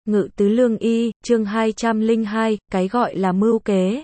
Ngự tứ lương y, chương 202, cái gọi là mưu kế.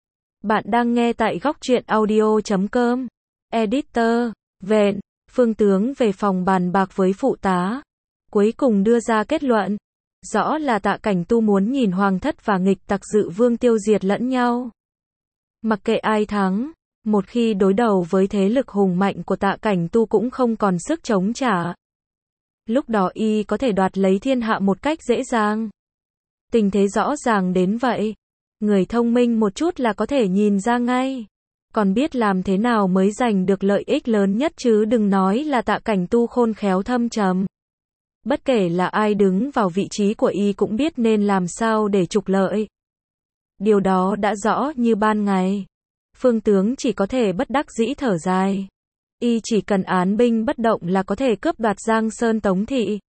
Bạn đang nghe tại góc truyện audio.com. Editor, Vẹn, Phương tướng về phòng bàn bạc với phụ tá. Cuối cùng đưa ra kết luận. Rõ là Tạ Cảnh Tu muốn nhìn Hoàng Thất và nghịch tặc Dự Vương tiêu diệt lẫn nhau. Mặc kệ ai thắng, một khi đối đầu với thế lực hùng mạnh của Tạ Cảnh Tu cũng không còn sức chống trả. Lúc đó y có thể đoạt lấy thiên hạ một cách dễ dàng. Tình thế rõ ràng đến vậy. Người thông minh một chút là có thể nhìn ra ngay. Còn biết làm thế nào mới giành được lợi ích lớn nhất chứ đừng nói là Tạ Cảnh Tu khôn khéo thâm trầm. Bất kể là ai đứng vào vị trí của y cũng biết nên làm sao để trục lợi. Điều đó đã rõ như ban ngày. Phương tướng chỉ có thể bất đắc dĩ thở dài. Y chỉ cần án binh bất động là có thể cướp đoạt Giang Sơn Tống Thị.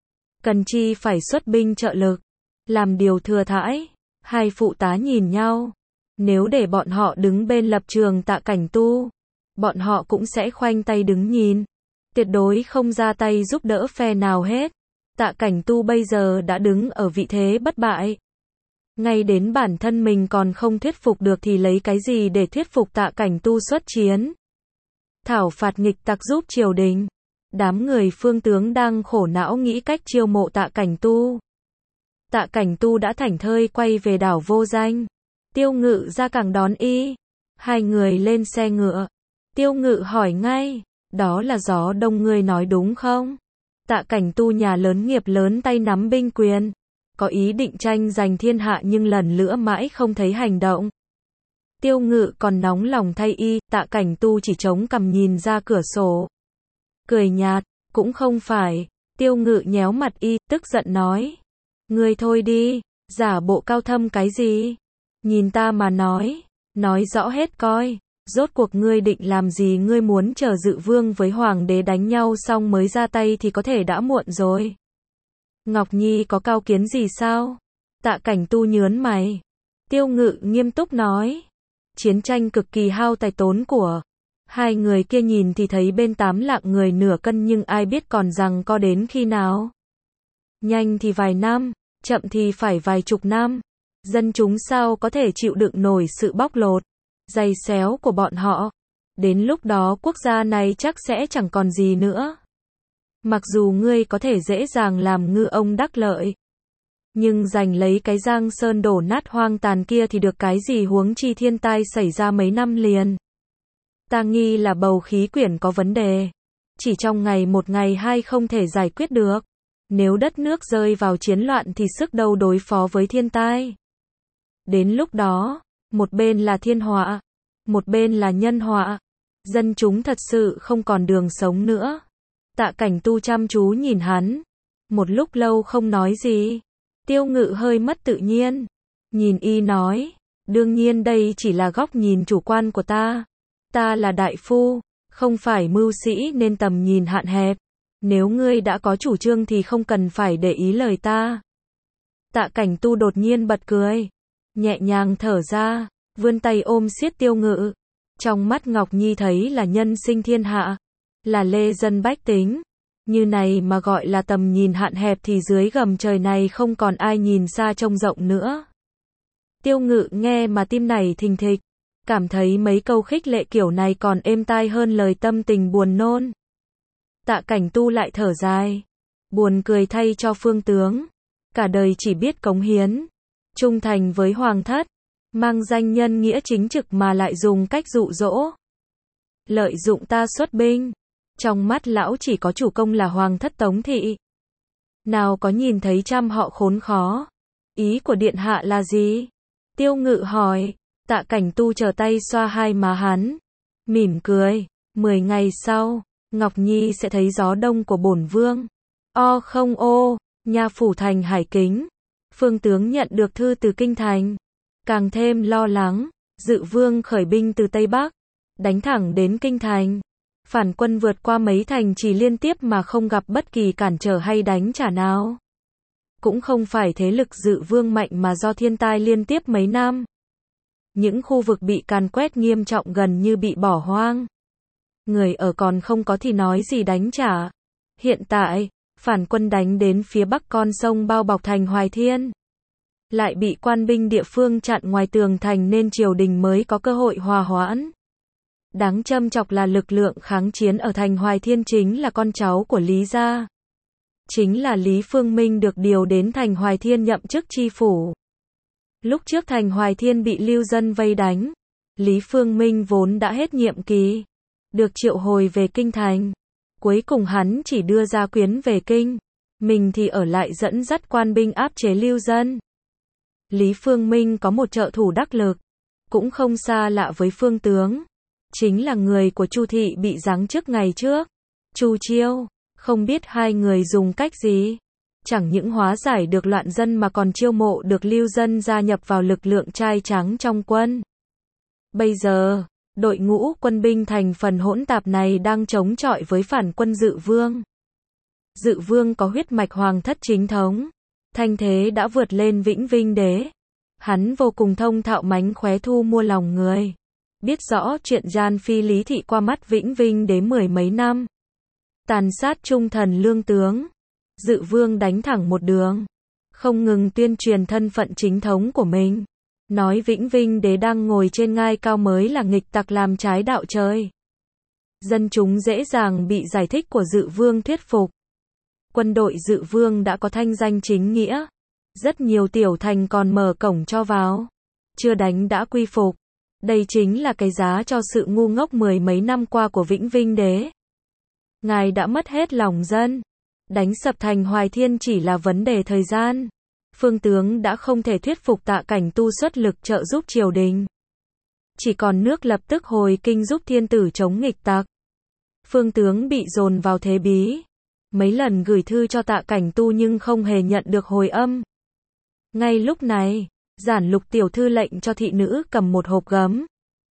Cần chi phải xuất binh trợ lực. Làm điều thừa thãi. Hai phụ tá nhìn nhau. Nếu để bọn họ đứng bên lập trường Tạ Cảnh Tu, bọn họ cũng sẽ khoanh tay đứng nhìn. Tuyệt đối không ra tay giúp đỡ phe nào hết. Tạ Cảnh Tu bây giờ đã đứng ở vị thế bất bại. Ngay đến bản thân mình còn không thuyết phục được thì lấy cái gì để thuyết phục Tạ Cảnh Tu xuất chiến. Thảo phạt nghịch tặc giúp triều đình. Đám người Phương tướng đang khổ não nghĩ cách chiêu mộ Tạ Cảnh Tu. Tạ Cảnh Tu đã thảnh thơi quay về đảo Vô Danh. Tiêu Ngự ra cảng đón y. Hai người lên xe ngựa. Tiêu Ngự hỏi ngay, đó là Gió Đông ngươi nói đúng không? Tạ Cảnh Tu nhà lớn nghiệp lớn tay nắm binh quyền. Có ý định tranh giành thiên hạ nhưng lần nữa mãi không thấy hành động. Tiêu Ngự còn nóng lòng thay y, Tạ Cảnh Tu chỉ chống cằm nhìn ra cửa sổ. Cười nhạt, cũng không phải. Tiêu Ngự nhéo mặt y, tức giận nói. Ngươi thôi đi, giả bộ cao thâm cái gì? Nhìn ta mà nói rõ hết coi. Rốt cuộc ngươi định làm gì? Ngươi muốn chờ Dự Vương với Hoàng đế đánh nhau xong mới ra tay thì có thể đã muộn rồi. Ngọc Nhi có cao kiến gì sao? Tạ Cảnh Tu nhớn mày. Tiêu Ngự nghiêm túc nói. Chiến tranh cực kỳ hao tài tốn của. Hai người kia nhìn thì thấy bên 8 lạng người nửa cân nhưng ai biết còn rằng co đến khi nào. Nhanh thì vài năm, chậm thì phải vài chục năm. Dân chúng sao có thể chịu đựng nổi sự bóc lột, giày xéo của bọn họ. Đến lúc đó quốc gia này chắc sẽ chẳng còn gì nữa. Mặc dù ngươi có thể dễ dàng làm ngư ông đắc lợi, nhưng giành lấy cái Giang Sơn đổ nát hoang tàn kia thì được cái gì, huống chi thiên tai xảy ra mấy năm liền. Ta nghi là bầu khí quyển có vấn đề. Chỉ trong ngày một ngày hai không thể giải quyết được. Nếu đất nước rơi vào chiến loạn thì sức đâu đối phó với thiên tai. Đến lúc đó, một bên là thiên họa, một bên là nhân họa. Dân chúng thật sự không còn đường sống nữa. Tạ Cảnh Tu chăm chú nhìn hắn. Một lúc lâu không nói gì. Tiêu Ngự hơi mất tự nhiên. Nhìn y nói. Đương nhiên đây chỉ là góc nhìn chủ quan của ta. Ta là đại phu, không phải mưu sĩ nên tầm nhìn hạn hẹp. Nếu ngươi đã có chủ trương thì không cần phải để ý lời ta. Tạ Cảnh Tu đột nhiên bật cười. Nhẹ nhàng thở ra, vươn tay ôm siết Tiêu Ngự. Trong mắt Ngọc Nhi thấy là nhân sinh thiên hạ, là lê dân bách tính. Như này mà gọi là tầm nhìn hạn hẹp thì dưới gầm trời này không còn ai nhìn xa trông rộng nữa. Tiêu Ngự nghe mà tim nảy thình thịch, cảm thấy mấy câu khích lệ kiểu này còn êm tai hơn lời tâm tình buồn nôn. Tạ Cảnh Tu lại thở dài, buồn cười thay cho Phương tướng. Cả đời chỉ biết cống hiến, trung thành với Hoàng Thất, mang danh nhân nghĩa chính trực mà lại dùng cách dụ dỗ, lợi dụng ta xuất binh. Trong mắt lão chỉ có chủ công là Hoàng Thất Tống Thị. Nào có nhìn thấy trăm họ khốn khó. Ý của điện hạ là gì? Tiêu Ngự hỏi. Tạ Cảnh Tu trở tay xoa hai má hắn, mỉm cười. 10 ngày sau, Ngọc Nhi sẽ thấy gió đông của bổn vương. O không ô, nha phủ thành Hải Kính. Phương tướng nhận được thư từ kinh thành, càng thêm lo lắng. Dự Vương khởi binh từ Tây Bắc, đánh thẳng đến kinh thành. Phản quân vượt qua mấy thành trì liên tiếp mà không gặp bất kỳ cản trở hay đánh trả nào. Cũng không phải thế lực Dự Vương mạnh mà do thiên tai liên tiếp mấy năm. Những khu vực bị càn quét nghiêm trọng gần như bị bỏ hoang. Người ở còn không có thì nói gì đánh trả. Hiện tại, phản quân đánh đến phía bắc con sông bao bọc thành Hoài Thiên. Lại bị quan binh địa phương chặn ngoài tường thành nên triều đình mới có cơ hội hòa hoãn. Đáng châm chọc là lực lượng kháng chiến ở thành Hoài Thiên chính là con cháu của Lý gia. Chính là Lý Phương Minh được điều đến thành Hoài Thiên nhậm chức tri phủ. Lúc trước thành Hoài Thiên bị lưu dân vây đánh, Lý Phương Minh vốn đã hết nhiệm kỳ, được triệu hồi về kinh thành. Cuối cùng hắn chỉ đưa gia quyến về kinh, mình thì ở lại dẫn dắt quan binh áp chế lưu dân. Lý Phương Minh có một trợ thủ đắc lực, cũng không xa lạ với Phương tướng, chính là người của Chu thị bị giáng chức ngày trước, Chu Chiêu. Không biết hai người dùng cách gì, chẳng những hóa giải được loạn dân mà còn chiêu mộ được lưu dân gia nhập vào lực lượng trai trắng trong quân. Bây giờ, đội ngũ quân binh thành phần hỗn tạp này đang chống chọi với phản quân Dự Vương. Dự Vương có huyết mạch hoàng thất chính thống, thanh thế đã vượt lên Vĩnh Vinh Đế. Hắn vô cùng thông thạo mánh khóe thu mua lòng người, biết rõ chuyện gian phi lý thị qua mắt Vĩnh Vinh Đế mười mấy năm. Tàn sát trung thần lương tướng, Dự Vương đánh thẳng một đường, không ngừng tuyên truyền thân phận chính thống của mình, nói Vĩnh Vinh Đế đang ngồi trên ngai cao mới là nghịch tặc làm trái đạo trời. Dân chúng dễ dàng bị giải thích của Dự Vương thuyết phục. Quân đội Dự Vương đã có thanh danh chính nghĩa, rất nhiều tiểu thành còn mở cổng cho vào, chưa đánh đã quy phục. Đây chính là cái giá cho sự ngu ngốc mười mấy năm qua của Vĩnh Vinh Đế. Ngài đã mất hết lòng dân, đánh sập thành Hoài Thiên chỉ là vấn đề thời gian. Phương tướng đã không thể thuyết phục Tạ Cảnh Tu xuất lực trợ giúp triều đình. Chỉ còn nước lập tức hồi kinh giúp thiên tử chống nghịch tặc. Phương tướng bị dồn vào thế bí. Mấy lần gửi thư cho Tạ Cảnh Tu nhưng không hề nhận được hồi âm. Ngay lúc này, Giản Lục tiểu thư lệnh cho thị nữ cầm một hộp gấm.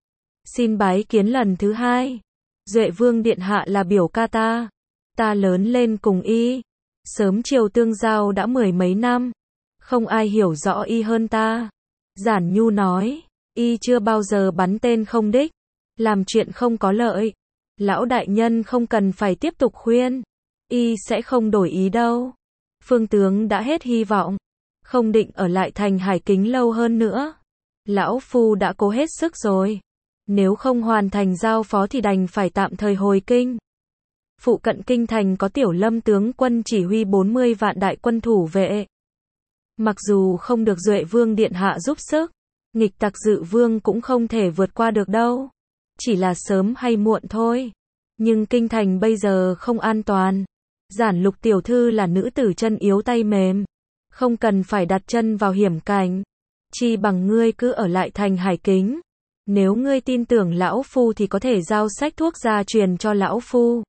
Xin bái kiến lần thứ hai. Duệ Vương điện hạ là biểu ca ta. Ta lớn lên cùng y. Sớm chiều tương giao đã mười mấy năm. Không ai hiểu rõ y hơn ta. Giản Nhu nói, y chưa bao giờ bắn tên không đích. Làm chuyện không có lợi. Lão đại nhân không cần phải tiếp tục khuyên. Y sẽ không đổi ý đâu. Phương tướng đã hết hy vọng. Không định ở lại thành Hải Kính lâu hơn nữa. Lão phu đã cố hết sức rồi. Nếu không hoàn thành giao phó thì đành phải tạm thời hồi kinh. Phụ cận kinh thành có Tiểu Lâm tướng quân chỉ huy 40 vạn đại quân thủ vệ. Mặc dù không được Duệ Vương điện hạ giúp sức, nghịch tặc Dự Vương cũng không thể vượt qua được đâu. Chỉ là sớm hay muộn thôi. Nhưng kinh thành bây giờ không an toàn. Giản Lục tiểu thư là nữ tử chân yếu tay mềm, không cần phải đặt chân vào hiểm cảnh. Chi bằng ngươi cứ ở lại thành Hải Kính. Nếu ngươi tin tưởng lão phu thì có thể giao sách thuốc ra truyền cho lão phu.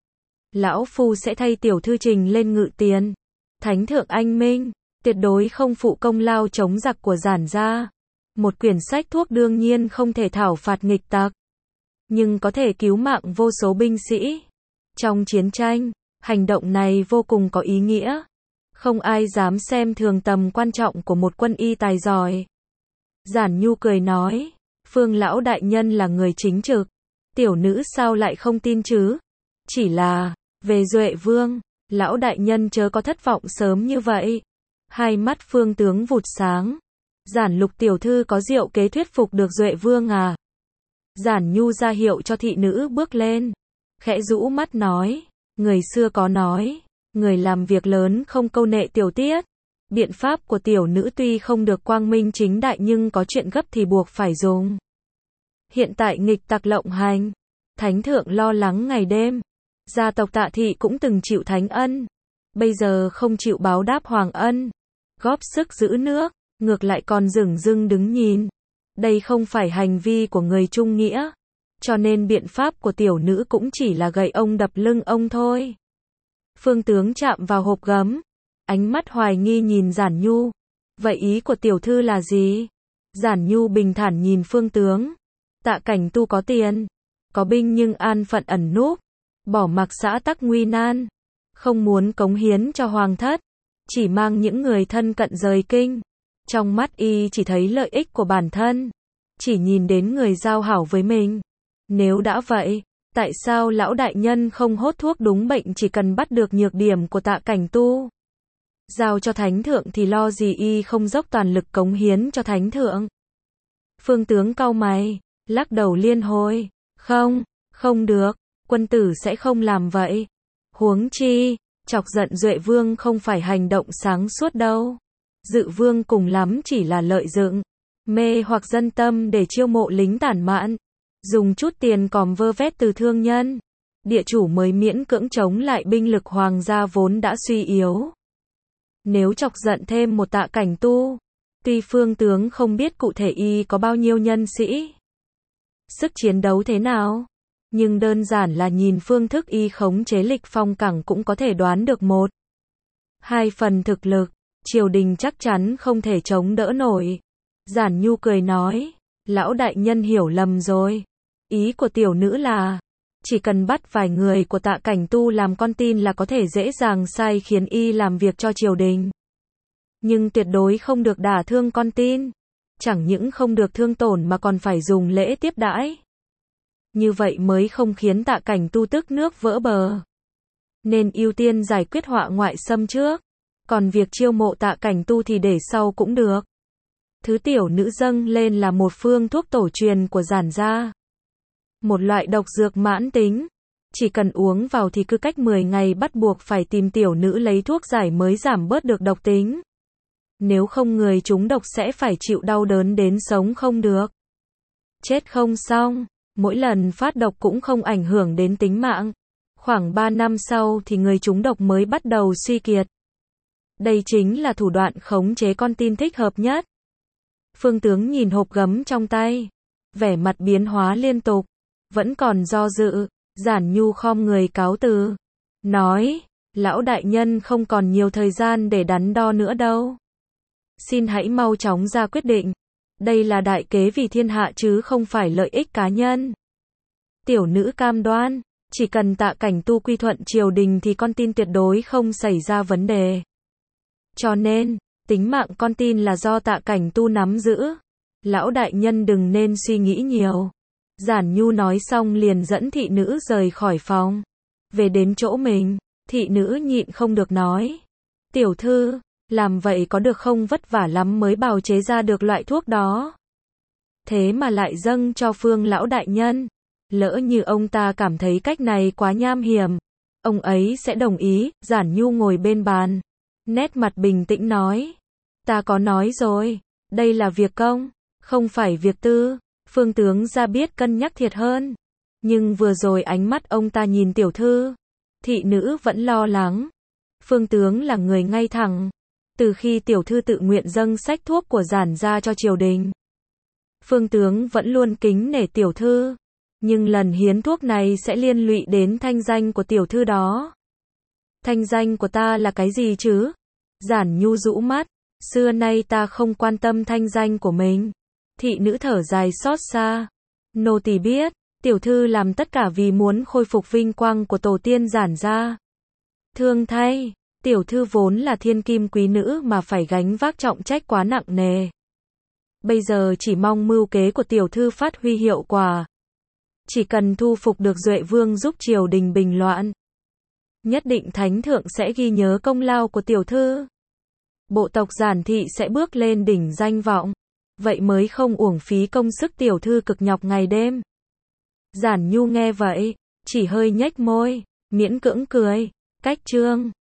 Lão phu sẽ thay tiểu thư trình lên ngự tiền. Thánh thượng anh minh, tuyệt đối không phụ công lao chống giặc của Giản gia. Một quyển sách thuốc đương nhiên không thể thảo phạt nghịch tặc, nhưng có thể cứu mạng vô số binh sĩ. Trong chiến tranh, hành động này vô cùng có ý nghĩa. Không ai dám xem thường tầm quan trọng của một quân y tài giỏi. Giản Nhu cười nói, Phương lão đại nhân là người chính trực. Tiểu nữ sao lại không tin chứ? Chỉ là, về Duệ Vương, lão đại nhân chớ có thất vọng sớm như vậy. Hai mắt Phương tướng vụt sáng. Giản Lục tiểu thư có diệu kế thuyết phục được Duệ Vương à? Giản Nhu ra hiệu cho thị nữ bước lên. Khẽ rũ mắt nói, người xưa có nói, người làm việc lớn không câu nệ tiểu tiết. Biện pháp của tiểu nữ tuy không được quang minh chính đại nhưng có chuyện gấp thì buộc phải dùng. Hiện tại nghịch tặc lộng hành, thánh thượng lo lắng ngày đêm. Gia tộc Tạ thị cũng từng chịu thánh ân, bây giờ không chịu báo đáp hoàng ân, góp sức giữ nước, ngược lại còn dửng dưng đứng nhìn. Đây không phải hành vi của người trung nghĩa, cho nên biện pháp của tiểu nữ cũng chỉ là gậy ông đập lưng ông thôi. Phương tướng chạm vào hộp gấm, ánh mắt hoài nghi nhìn Giản Nhu. Vậy ý của tiểu thư là gì? Giản Nhu bình thản nhìn Phương tướng. Tạ Cảnh Tu có tiền, có binh nhưng an phận ẩn núp, bỏ mặc xã tắc nguy nan, không muốn cống hiến cho hoàng thất, chỉ mang những người thân cận rời kinh. Trong mắt y chỉ thấy lợi ích của bản thân, chỉ nhìn đến người giao hảo với mình. Nếu đã vậy, Tại sao lão đại nhân không hốt thuốc đúng bệnh chỉ cần bắt được nhược điểm của Tạ Cảnh Tu? Giao cho thánh thượng thì lo gì y không dốc toàn lực cống hiến cho thánh thượng? Phương tướng cau mày, lắc đầu liên hồi. Không được, quân tử sẽ không làm vậy. Huống chi, chọc giận Duệ Vương không phải hành động sáng suốt đâu. Dự Vương cùng lắm chỉ là lợi dụng, mê hoặc dân tâm để chiêu mộ lính tản mạn, dùng chút tiền còm vơ vét từ thương nhân. Địa chủ mới miễn cưỡng chống lại binh lực hoàng gia vốn đã suy yếu. Nếu chọc giận thêm một Tạ Cảnh Tu, tuy phương tướng không biết cụ thể y có bao nhiêu nhân sĩ, sức chiến đấu thế nào, nhưng đơn giản là nhìn phương thức y khống chế Lịch Phong Cảng cũng có thể đoán được 1-2 phần thực lực, triều đình chắc chắn không thể chống đỡ nổi. Giản Nhu cười nói, lão đại nhân hiểu lầm rồi. Ý của tiểu nữ là, chỉ cần bắt vài người của Tạ Cảnh Tu làm con tin là có thể dễ dàng sai khiến y làm việc cho triều đình. Nhưng tuyệt đối không được đả thương con tin. Chẳng những không được thương tổn mà còn phải dùng lễ tiếp đãi. Như vậy mới không khiến Tạ Cảnh Tu tức nước vỡ bờ. Nên ưu tiên giải quyết họa ngoại xâm trước. Còn việc chiêu mộ Tạ Cảnh Tu thì để sau cũng được. Thứ tiểu nữ dâng lên là một phương thuốc tổ truyền của Giản gia. Một loại độc dược mãn tính. Chỉ cần uống vào thì cứ cách 10 ngày bắt buộc phải tìm tiểu nữ lấy thuốc giải mới giảm bớt được độc tính. Nếu không người trúng độc sẽ phải chịu đau đớn đến sống không được. Chết không xong, mỗi lần phát độc cũng không ảnh hưởng đến tính mạng. Khoảng 3 năm sau thì người trúng độc mới bắt đầu suy kiệt. Đây chính là thủ đoạn khống chế con tin thích hợp nhất. Phương tướng nhìn hộp gấm trong tay, vẻ mặt biến hóa liên tục, vẫn còn do dự. Giản Nhu khom người cáo từ, nói, lão đại nhân không còn nhiều thời gian để đắn đo nữa đâu. Xin hãy mau chóng ra quyết định. Đây là đại kế vì thiên hạ chứ không phải lợi ích cá nhân. Tiểu nữ cam đoan, chỉ cần Tạ Cảnh Tu quy thuận triều đình thì con tin tuyệt đối không xảy ra vấn đề. Cho nên, tính mạng con tin là do Tạ Cảnh Tu nắm giữ. Lão đại nhân đừng nên suy nghĩ nhiều. Giản Nhu nói xong liền dẫn thị nữ rời khỏi phòng. Về đến chỗ mình, thị nữ nhịn không được nói. Tiểu thư, làm vậy có được không, vất vả lắm mới bào chế ra được loại thuốc đó. Thế mà lại dâng cho Phương lão đại nhân. Lỡ như ông ta cảm thấy cách này quá nham hiểm, ông ấy sẽ đồng ý. Giản Nhu ngồi bên bàn, nét mặt bình tĩnh nói. Ta có nói rồi, đây là việc công, không phải việc tư. Phương tướng ra biết cân nhắc thiệt hơn. Nhưng vừa rồi ánh mắt ông ta nhìn tiểu thư, thị nữ vẫn lo lắng. Phương tướng là người ngay thẳng. Từ khi tiểu thư tự nguyện dâng sách thuốc của Giản gia cho triều đình, phương tướng vẫn luôn kính nể tiểu thư. Nhưng lần hiến thuốc này sẽ liên lụy đến thanh danh của tiểu thư đó. Thanh danh của ta là cái gì chứ? Giản Nhu rũ mắt. Xưa nay ta không quan tâm thanh danh của mình. Thị nữ thở dài xót xa. Nô tỳ biết, tiểu thư làm tất cả vì muốn khôi phục vinh quang của tổ tiên Giản gia. Thương thay, tiểu thư vốn là thiên kim quý nữ mà phải gánh vác trọng trách quá nặng nề. Bây giờ chỉ mong mưu kế của tiểu thư phát huy hiệu quả. Chỉ cần thu phục được Duệ Vương giúp triều đình bình loạn, nhất định thánh thượng sẽ ghi nhớ công lao của tiểu thư. Bộ tộc Giản thị sẽ bước lên đỉnh danh vọng. Vậy mới không uổng phí công sức tiểu thư cực nhọc ngày đêm. Giản Nhu nghe vậy, chỉ hơi nhếch môi, miễn cưỡng cười. Cách chương